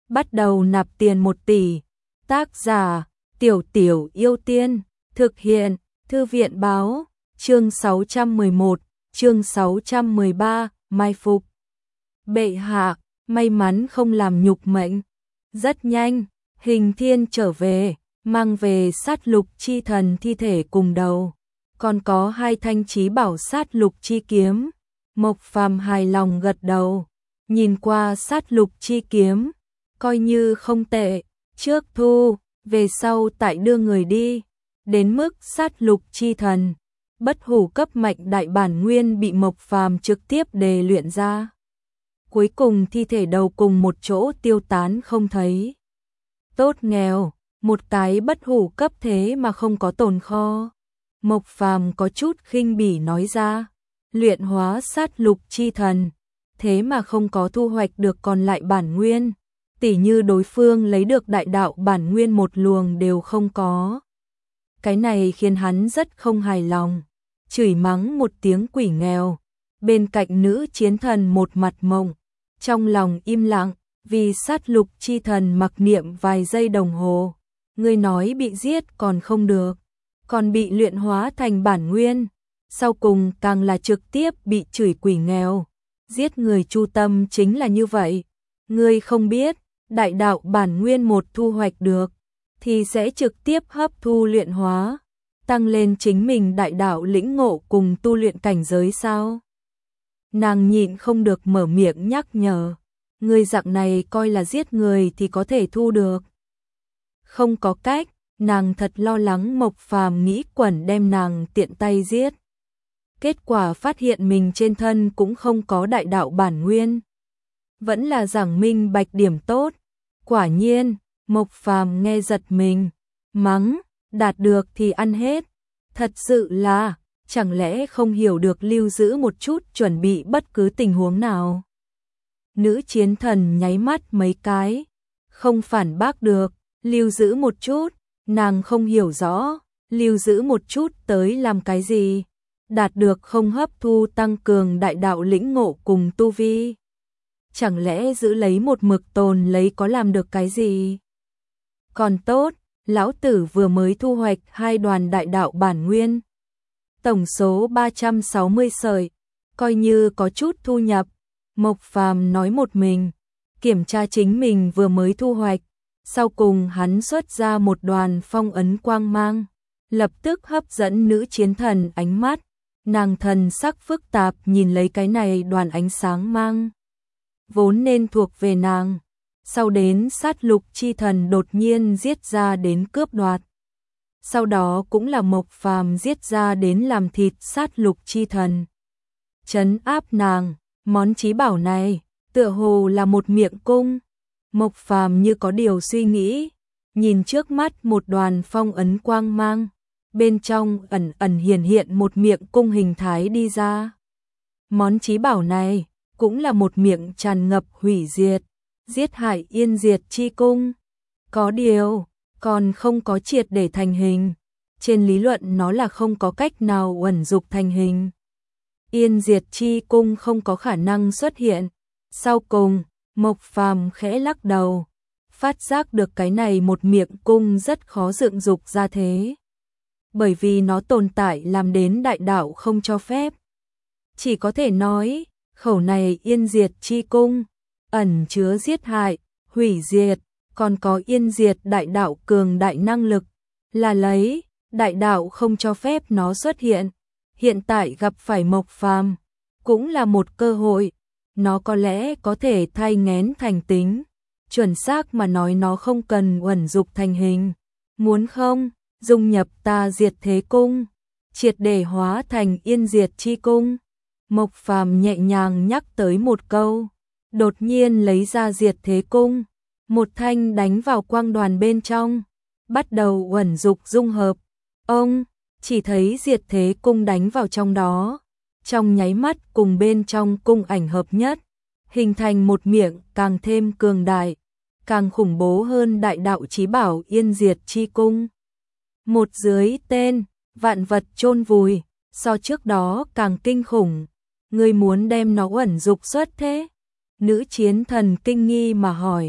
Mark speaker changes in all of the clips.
Speaker 1: bắt đầu nạp tiền 1 tỷ. Tác giả Tiểu Tiểu Yêu Tiên. Thực hiện Thư viện báo. Chương 611, chương 613, mai phục. Bệ hạ, may mắn không làm nhục mệnh. Rất nhanh, Hình Thiên trở về, mang về sát lục chi thần thi thể cùng đầu. Còn có 2 thanh chí bảo sát lục chi kiếm. Mộc Phàm hài lòng gật đầu, nhìn qua sát lục chi kiếm, coi như không tệ, trước thu, về sau tại đưa người đi. Đến mức sát lục chi thần, bất hủ cấp mạnh đại bản nguyên bị Mộc Phàm trực tiếp đề luyện ra. Cuối cùng thi thể đầu cùng một chỗ tiêu tán không thấy. Tốt nghèo, một cái bất hủ cấp thế mà không có tồn kho. Mộc Phàm có chút khinh bỉ nói ra, luyện hóa sát lục chi thần, thế mà không có thu hoạch được còn lại bản nguyên, tỉ như đối phương lấy được đại đạo bản nguyên một luồng đều không có. Cái này khiến hắn rất không hài lòng, chửi mắng một tiếng quỷ nghèo. Bên cạnh nữ chiến thần một mặt mộng, trong lòng im lặng, vì sát lục chi thần mặc niệm vài giây đồng hồ. Ngươi nói bị giết còn không được, còn bị luyện hóa thành bản nguyên, sau cùng càng là trực tiếp bị chửi quỷ nghèo. Giết người chu tâm chính là như vậy. Ngươi không biết, đại đạo bản nguyên một thu hoạch được, thì sẽ trực tiếp hấp thu luyện hóa, tăng lên chính mình đại đạo lĩnh ngộ cùng tu luyện cảnh giới sao? Nàng nhịn không được mở miệng nhắc nhở, ngươi dạng này coi là giết người thì có thể thu được. Không có cách, nàng thật lo lắng Mộc Phàm nghĩ quẩn đem nàng tiện tay giết. Kết quả phát hiện mình trên thân cũng không có đại đạo bản nguyên. Vẫn là giảng minh bạch điểm tốt. Quả nhiên, Mộc Phàm nghe giật mình, mắng, đạt được thì ăn hết. Thật sự là, chẳng lẽ không hiểu được lưu giữ một chút chuẩn bị bất cứ tình huống nào. Nữ chiến thần nháy mắt mấy cái, không phản bác được, lưu giữ một chút, nàng không hiểu rõ, lưu giữ một chút tới làm cái gì, đạt được không hấp thu tăng cường đại đạo lĩnh ngộ cùng tu vi. Chẳng lẽ giữ lấy một mực tồn lấy có làm được cái gì? Còn tốt, lão tử vừa mới thu hoạch 2 đoàn đại đạo bản nguyên. Tổng số 360 sợi, coi như có chút thu nhập. Mộc Phàm nói một mình, kiểm tra chính mình vừa mới thu hoạch. Sau cùng hắn xuất ra một đoàn phong ấn quang mang, lập tức hấp dẫn nữ chiến thần ánh mắt. Nàng thần sắc phức tạp nhìn lấy cái này đoàn ánh sáng mang, vốn nên thuộc về nàng. Sau đến sát lục chi thần đột nhiên giết ra đến cướp đoạt. Sau đó cũng là Mộc Phàm giết ra đến làm thịt sát lục chi thần. Trấn áp nàng, món chí bảo này, tựa hồ là một miệng cung. Mộc Phàm như có điều suy nghĩ, nhìn trước mắt một đoàn phong ấn quang mang, bên trong ẩn ẩn hiển hiện một miệng cung hình thái đi ra. Món chí bảo này cũng là một miệng tràn ngập hủy diệt, giết hại yên diệt chi cung. Có điều, còn không có triệt để thành hình. Trên lý luận nó là không có cách nào uẩn dục thành hình. Yên diệt chi cung không có khả năng xuất hiện. Sau cùng, Mộc Phàm khẽ lắc đầu, phát giác được cái này một miệng cung rất khó dựng dục ra thế. Bởi vì nó tồn tại làm đến đại đạo không cho phép. Chỉ có thể nói, khẩu này yên diệt chi cung, ẩn chứa giết hại, hủy diệt, còn có yên diệt đại đạo cường đại năng lực, là lấy, đại đạo không cho phép nó xuất hiện. Hiện tại gặp phải Mộc Phàm, cũng là một cơ hội, nó có lẽ có thể thay nghén thành tính. Chuẩn xác mà nói nó không cần uẩn dục thành hình. Muốn không, dung nhập ta diệt thế cung, triệt để hóa thành yên diệt chi cung. Mộc Phàm nhẹ nhàng nhắc tới một câu, đột nhiên lấy ra diệt thế cung, một thanh đánh vào quang đoàn bên trong, bắt đầu uẩn dục dung hợp. Ông chỉ thấy diệt thế cung đánh vào trong đó, trong nháy mắt cùng bên trong cung ảnh hợp nhất, hình thành một miệng càng thêm cường đại, càng khủng bố hơn đại đạo chí bảo yên diệt chi cung. Một dưới tên, vạn vật chôn vùi, so trước đó càng kinh khủng. Ngươi muốn đem nó uẩn dục xuất thế? Nữ chiến thần kinh nghi mà hỏi.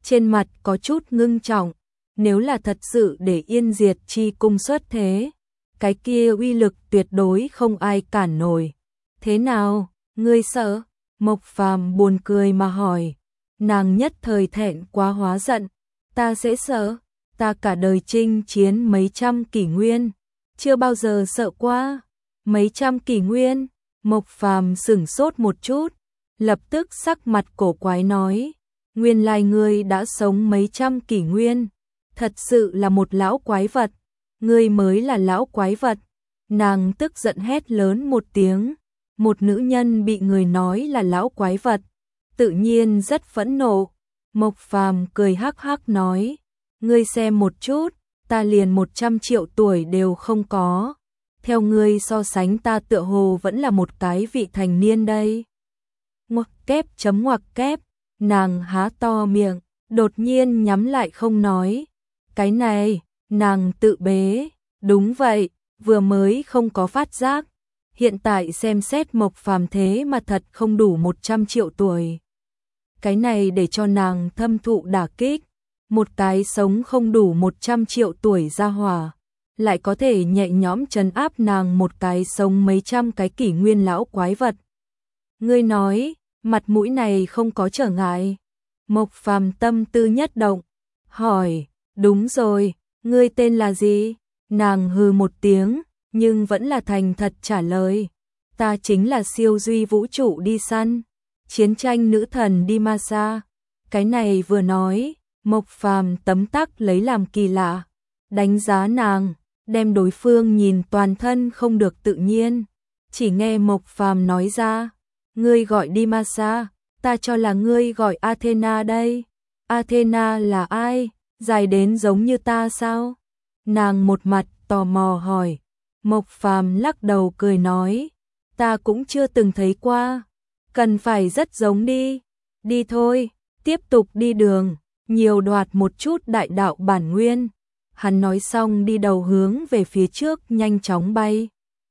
Speaker 1: trên mặt có chút ngưng trọng, nếu là thật sự để Yên Diệt Chi cung xuất thế, cái kia uy lực tuyệt đối không ai cản nổi. Thế nào, ngươi sợ? Mộc Phàm buồn cười mà hỏi. Nàng nhất thời thẹn quá hóa giận, ta sẽ sợ, ta cả đời chinh chiến mấy trăm kỷ nguyên, chưa bao giờ sợ qua. Mấy trăm kỷ nguyên? Mộc Phàm sửng sốt một chút, lập tức sắc mặt cổ quái nói, nguyên lai ngươi đã sống mấy trăm kỷ nguyên, thật sự là một lão quái vật, ngươi mới là lão quái vật. Nàng tức giận hét lớn một tiếng, một nữ nhân bị người nói là lão quái vật, tự nhiên rất phẫn nộ. Mộc Phàm cười hắc hắc nói, ngươi xem một chút, ta liền 100 triệu tuổi đều không có, theo ngươi so sánh ta tựa hồ vẫn là một cái vị thành niên đây. Ngoặc kép chấm ngoặc kép, nàng há to miệng, đột nhiên nhắm lại không nói. Cái này, nàng tự bế, đúng vậy, vừa mới không có phát giác. Hiện tại xem xét Mộc Phàm thế mà thật không đủ 100 triệu tuổi. Cái này để cho nàng thâm thụ đả kích, một cái sống không đủ 100 triệu tuổi gia hỏa, lại có thể nhẹ nhõm trấn áp nàng một cái sống mấy trăm cái kỷ nguyên lão quái vật. Ngươi nói, mặt mũi này không có trở ngại. Mộc Phàm tâm tư nhất động, hỏi, đúng rồi, ngươi tên là gì? Nàng hừ một tiếng, nhưng vẫn là thành thật trả lời, ta chính là siêu duy vũ trụ đi săn, chiến tranh nữ thần Dimasa. Cái này vừa nói, Mộc Phàm tấm tắc lấy làm kỳ lạ, đánh giá nàng, đem đối phương nhìn toàn thân không được tự nhiên. Chỉ nghe Mộc Phàm nói ra, ngươi gọi Dimasa, ta cho là ngươi gọi Athena đây. Athena là ai? Dài đến giống như ta sao? Nàng một mặt tò mò hỏi. Mộc Phàm lắc đầu cười nói, ta cũng chưa từng thấy qua, cần phải rất giống đi. Đi thôi, tiếp tục đi đường, nhiều đoạt một chút đại đạo bản nguyên. Hắn nói xong đi đầu hướng về phía trước nhanh chóng bay.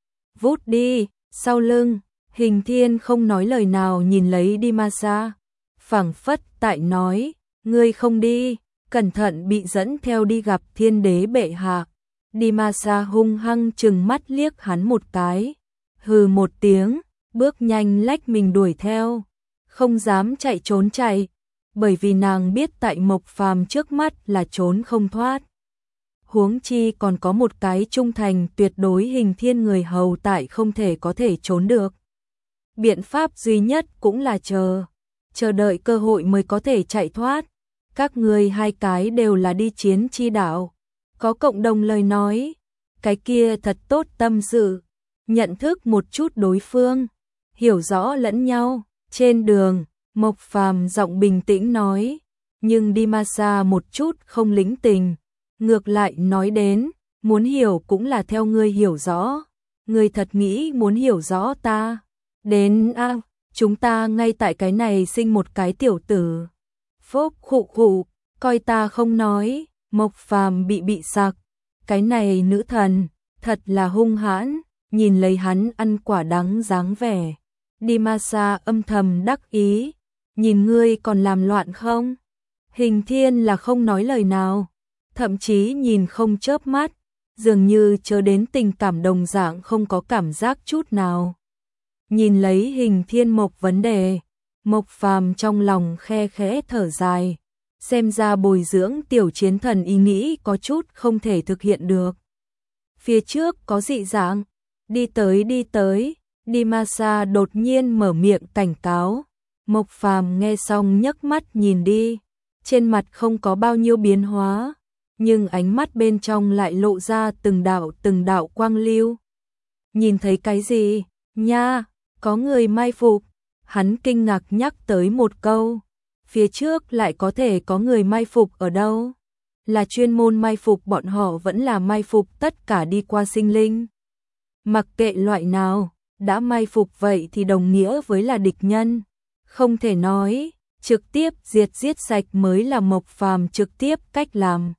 Speaker 1: Vút đi, sau lưng, Hình Thiên không nói lời nào nhìn lấy Dimasa, phảng phất tại nói, ngươi không đi, cẩn thận bị dẫn theo đi gặp Thiên Đế bệ hạ. Dimasa hung hăng trừng mắt liếc hắn một cái, hừ một tiếng, bước nhanh lách mình đuổi theo, không dám chạy trốn chạy, bởi vì nàng biết tại Mộc Phàm trước mắt là trốn không thoát. Huống chi còn có một cái trung thành tuyệt đối Hình Thiên người hầu tại không thể có thể trốn được. Biện pháp duy nhất cũng là chờ đợi cơ hội mới có thể chạy thoát. Các người hai cái đều là đi chiến chi đạo, có cộng đồng lời nói, cái kia thật tốt tâm sự, nhận thức một chút đối phương, hiểu rõ lẫn nhau. Trên đường, Mộc Phàm giọng bình tĩnh nói, nhưng Dimasa một chút không lĩnh tình, ngược lại nói đến, muốn hiểu cũng là theo ngươi hiểu rõ, ngươi thật nghĩ muốn hiểu rõ ta. Đến chúng ta ngay tại cái này sinh một cái tiểu tử. Phốc khụ khụ, coi ta không nói. Mộc Phàm bị sặc, cái này nữ thần, thật là hung hãn, nhìn lấy hắn ăn quả đắng dáng vẻ. Dimasa âm thầm đắc ý, nhìn ngươi còn làm loạn không? Hình Thiên là không nói lời nào, thậm chí nhìn không chớp mắt, dường như chớ đến tình cảm đồng dạng không có cảm giác chút nào. Nhìn lấy Hình Thiên Mộc vấn đề, Mộc Phàm trong lòng khe khẽ thở dài. Xem ra bồi dưỡng tiểu chiến thần ý nghĩ có chút không thể thực hiện được. Phía trước có dị dạng, đi tới, Dimasa đột nhiên mở miệng cảnh cáo. Mộc Phàm nghe xong nhấc mắt nhìn đi, trên mặt không có bao nhiêu biến hóa, nhưng ánh mắt bên trong lại lộ ra từng đạo quang lưu. Nhìn thấy cái gì? Nha, có người mai phục. Hắn kinh ngạc nhắc tới một câu. Phía trước lại có thể có người mai phục ở đâu? Là chuyên môn mai phục bọn họ vẫn là mai phục tất cả đi qua sinh linh? Mặc kệ loại nào, đã mai phục vậy thì đồng nghĩa với là địch nhân. Không thể nói, trực tiếp giết sạch mới là Mộc Phàm trực tiếp cách làm.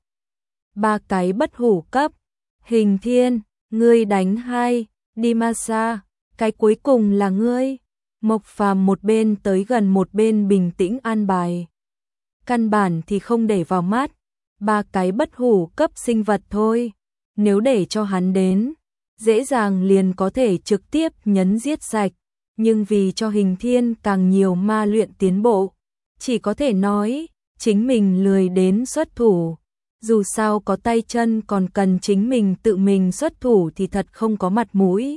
Speaker 1: Ba cái bất hủ cấp. Hình Thiên, ngươi đánh hai. Dimasa, cái cuối cùng là ngươi. Mộc Phàm một bên tới gần một bên bình tĩnh an bài. căn bản thì không để vào mắt, ba cái bất hủ cấp sinh vật thôi. Nếu để cho hắn đến, dễ dàng liền có thể trực tiếp nhấn giết sạch, nhưng vì cho Hình Thiên càng nhiều ma luyện tiến bộ, chỉ có thể nói, chính mình lười đến xuất thủ. Dù sao có tay chân còn cần chính mình tự mình xuất thủ thì thật không có mặt mũi.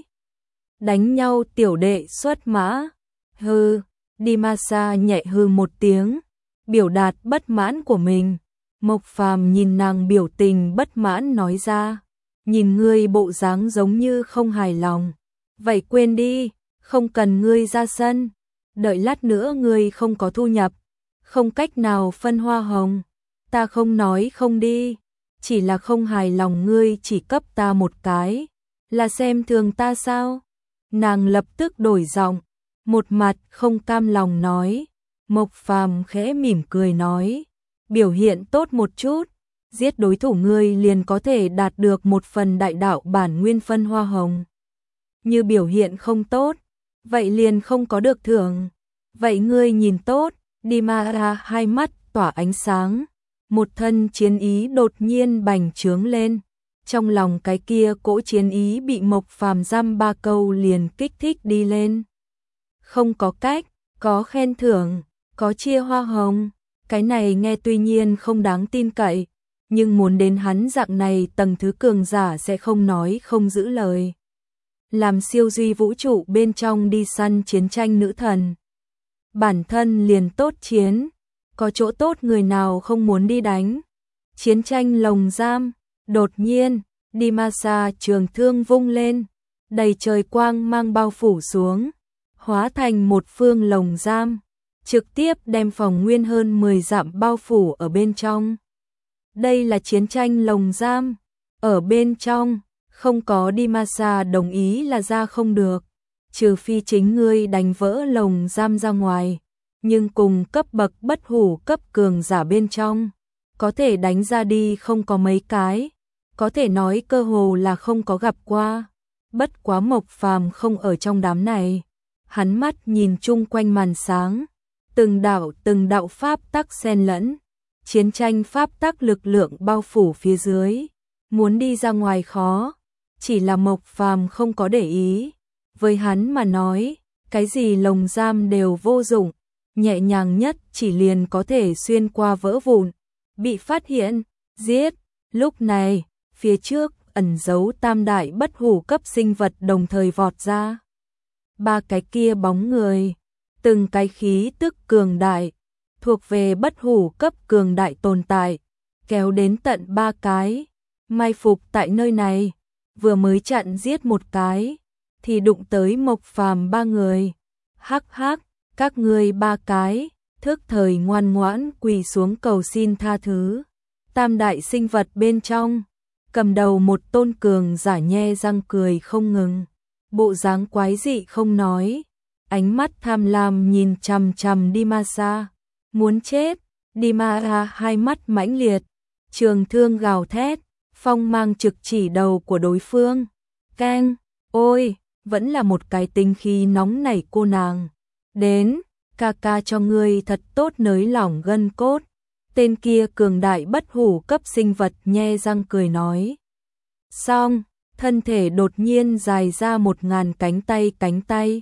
Speaker 1: Đánh nhau tiểu đệ xuất mã. Hừ, Dimasa nhẹ hừ một tiếng, biểu đạt bất mãn của mình. Mộc Phàm nhìn nàng biểu tình bất mãn nói ra, nhìn ngươi bộ dáng giống như không hài lòng. Vậy quên đi, không cần ngươi ra sân. Đợi lát nữa ngươi không có thu nhập, không cách nào phân hoa hồng. Ta không nói không đi, chỉ là không hài lòng ngươi chỉ cấp ta một cái, là xem thường ta sao? Nàng lập tức đổi giọng, một mặt không cam lòng nói. Mộc Phàm khẽ mỉm cười nói, biểu hiện tốt một chút, giết đối thủ ngươi liền có thể đạt được một phần đại đạo bản nguyên phân hoa hồng. Như biểu hiện không tốt, vậy liền không có được thưởng. Vậy ngươi nhìn tốt. Dimara hai mắt tỏa ánh sáng, một thân chiến ý đột nhiên bành trướng lên. Trong lòng cái kia cỗ chiến ý bị Mộc Phàm dăm ba câu liền kích thích đi lên. Không có cách, có khen thưởng, có chia hoa hồng, cái này nghe tuy nhiên không đáng tin cậy, nhưng muốn đến hắn dạng này tầng thứ cường giả sẽ không nói không giữ lời. Làm siêu duy vũ trụ bên trong đi săn chiến tranh nữ thần. Bản thân liền tốt chiến, có chỗ tốt người nào không muốn đi đánh. Chiến tranh lồng giam, đột nhiên, Dimasa trường thương vung lên, đầy trời quang mang bao phủ xuống, hóa thành một phương lồng giam, trực tiếp đem phòng nguyên hơn 10 dặm bao phủ ở bên trong. Đây là chiến tranh lồng giam, ở bên trong, không có Dimasa đồng ý là ra không được, trừ phi chính ngươi đánh vỡ lồng giam ra ngoài, nhưng cùng cấp bậc bất hủ cấp cường giả bên trong, có thể đánh ra đi không có mấy cái, có thể nói cơ hồ là không có gặp qua. Bất quá Mộc Phàm không ở trong đám này, hắn mắt nhìn chung quanh màn sáng, từng đạo pháp tắc xen lẫn, chiến tranh pháp tắc lực lượng bao phủ phía dưới, muốn đi ra ngoài khó, chỉ là Mộc Phàm không có để ý, với hắn mà nói, cái gì lồng giam đều vô dụng, nhẹ nhàng nhất chỉ liền có thể xuyên qua vỡ vụn, bị phát hiện, giết. Lúc này, phía trước ẩn giấu tam đại bất hủ cấp sinh vật đồng thời vọt ra. Ba cái kia bóng người, từng cái khí tức cường đại, thuộc về bất hủ cấp cường đại tồn tại, kéo đến tận ba cái, mai phục tại nơi này, vừa mới chặn giết một cái, thì đụng tới Mộc Phàm ba người. Hắc hắc, các ngươi ba cái, thức thời ngoan ngoãn quỳ xuống cầu xin tha thứ. Tam đại sinh vật bên trong, cầm đầu một tôn cường giả nhe răng cười không ngừng, bộ dáng quái dị không nói, ánh mắt tham lam nhìn chằm chằm Dimasa, muốn chết. Dimasa hai mắt mãnh liệt, trường thương gào thét, phong mang trực chỉ đầu của đối phương. Keng, ôi, vẫn là một cái tính khí nóng nảy cô nàng. Đến, ca ca cho ngươi thật tốt nới lỏng gân cốt. Tên kia cường đại bất hủ cấp sinh vật nhe răng cười nói. Xong, thân thể đột nhiên dài ra 1000 cánh tay.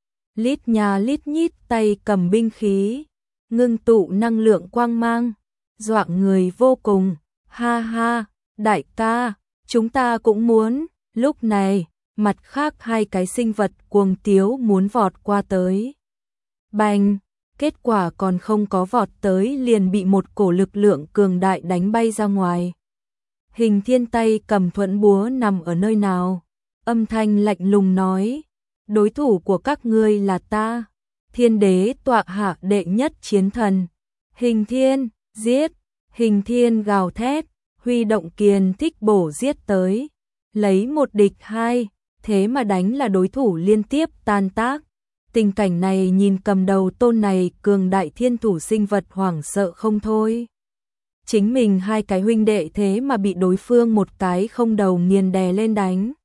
Speaker 1: Lít nhà lít nhít tay cầm binh khí, ngưng tụ năng lượng quang mang, dọa người vô cùng. Ha ha, đại ca, chúng ta cũng muốn. Lúc này, mặt khác hai cái sinh vật cuồng tiếu muốn vọt qua tới. Bành, kết quả còn không có vọt tới liền bị một cổ lực lượng cường đại đánh bay ra ngoài. Hình Thiên tay cầm thuẫn búa nằm ở nơi nào, âm thanh lạnh lùng nói, đối thủ của các ngươi là ta, Thiên đế tọa hạ đệ nhất chiến thần. Hình Thiên, giết. Hình Thiên gào thét, huy động kiền thích bổ giết tới, lấy một địch hai, thế mà đánh là đối thủ liên tiếp tan tác. Tình cảnh này nhìn cầm đầu tôn này cường đại thiên thủ sinh vật hoảng sợ không thôi. Chính mình hai cái huynh đệ thế mà bị đối phương một cái không đầu nghiền đè lên đánh.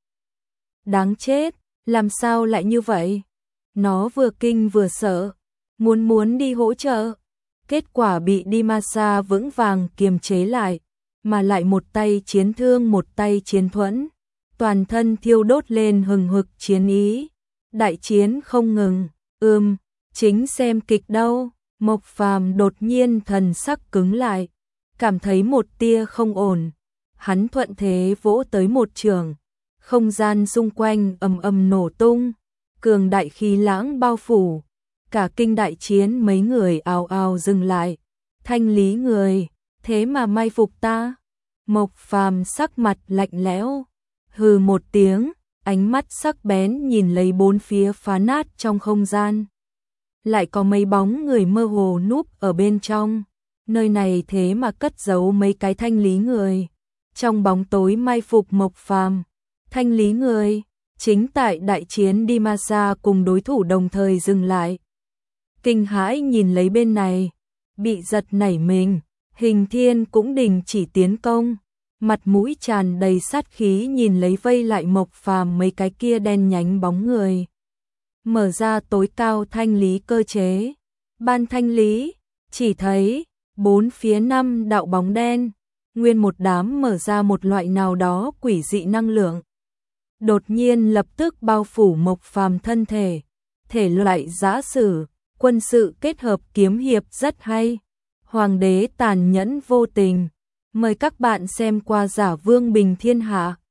Speaker 1: Đáng chết, làm sao lại như vậy? Nó vừa kinh vừa sợ, muốn đi hỗ trợ. kết quả bị Dimasa vững vàng kiềm chế lại, mà lại một tay chiến thương một tay chiến thuẫn, toàn thân thiêu đốt lên hừng hực chiến ý. Đại chiến không ngừng, chính xem kịch đâu. Mộc Phàm đột nhiên thần sắc cứng lại, cảm thấy một tia không ổn. Hắn thuận thế vỗ tới một trường, không gian xung quanh ầm ầm nổ tung, cường đại khí lãng bao phủ. Cả kinh đại chiến mấy người ào ào dừng lại. Thanh lý người, thế mà mai phục ta. Mộc Phàm sắc mặt lạnh lẽo, hừ một tiếng, ánh mắt sắc bén nhìn lấy bốn phía phá nát trong không gian. Lại có mấy bóng người mơ hồ núp ở bên trong, nơi này thế mà cất giấu mấy cái thanh lý người. Trong bóng tối mai phục Mộc Phàm, thanh lý người, chính tại đại chiến Dimasa cùng đối thủ đồng thời dừng lại. Kinh hãi nhìn lấy bên này, bị giật nảy mình, Hình Thiên cũng đình chỉ tiến công, mặt mũi tràn đầy sát khí nhìn lấy vây lại Mộc Phàm mấy cái kia đen nhánh bóng người. Mở ra tối cao thanh lý cơ chế, ban thanh lý, chỉ thấy bốn phía 5 đạo bóng đen, nguyên một đám mở ra một loại nào đó quỷ dị năng lượng. Đột nhiên lập tức bao phủ Mộc Phàm thân thể, thể loại giã sử, quân sự kết hợp kiếm hiệp rất hay. Hoàng đế tàn nhẫn vô tình, mời các bạn xem qua Giả Vương Bình Thiên Hạ.